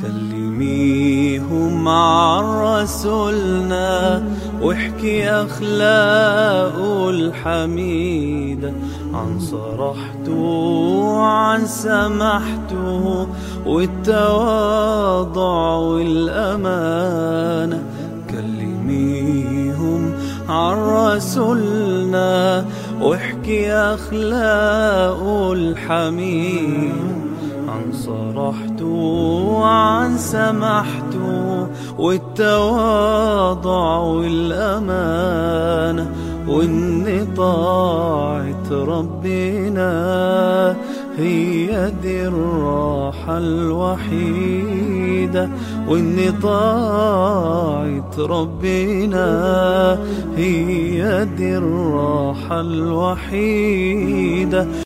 كلميهم عن رسولنا واحكي أخلاقه الحميدة، عن صراحته وعن سماحته والتواضع والأمانة. كلميهم عن رسولنا واحكي أخلاقه الحميدة، عن صراحته وعن سماحته والتواضع والأمانة، وإن طاعة ربنا هي دي الراحة الوحيدة، وإن طاعة ربنا هي دي الراحة الوحيدة.